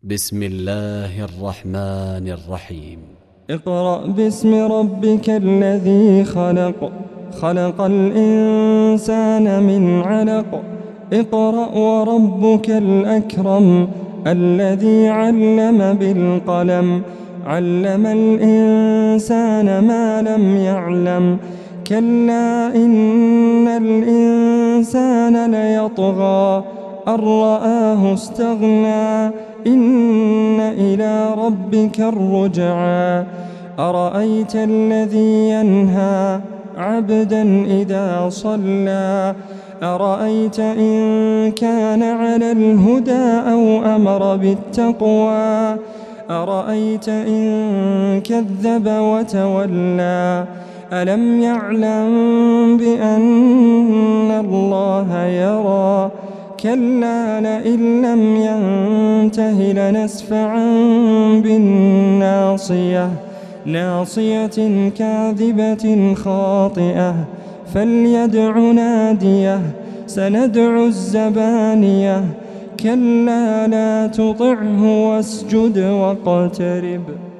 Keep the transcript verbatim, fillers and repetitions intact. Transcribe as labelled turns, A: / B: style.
A: بسم الله الرحمن الرحيم.
B: اقرأ باسم ربك الذي خلق خلق الإنسان من علق. اقرأ وربك الأكرم الذي علم بالقلم علم الإنسان ما لم يعلم. كلا إن الإنسان ليطغى أن رآه استغنى إن إلى ربك الرجعى. أرأيت الذي ينهى عبدا إذا صلى أرأيت إن كان على الهدى أو أمر بالتقوى أرأيت إن كذب وتولى. ألم يعلم بأن الله يرى كلا لئن لم ينته لنسفعا بالناصية ناصية كاذبة خاطئة فليدع ناديه سندع الزبانية. كلا لا تطعه واسجد واقترب.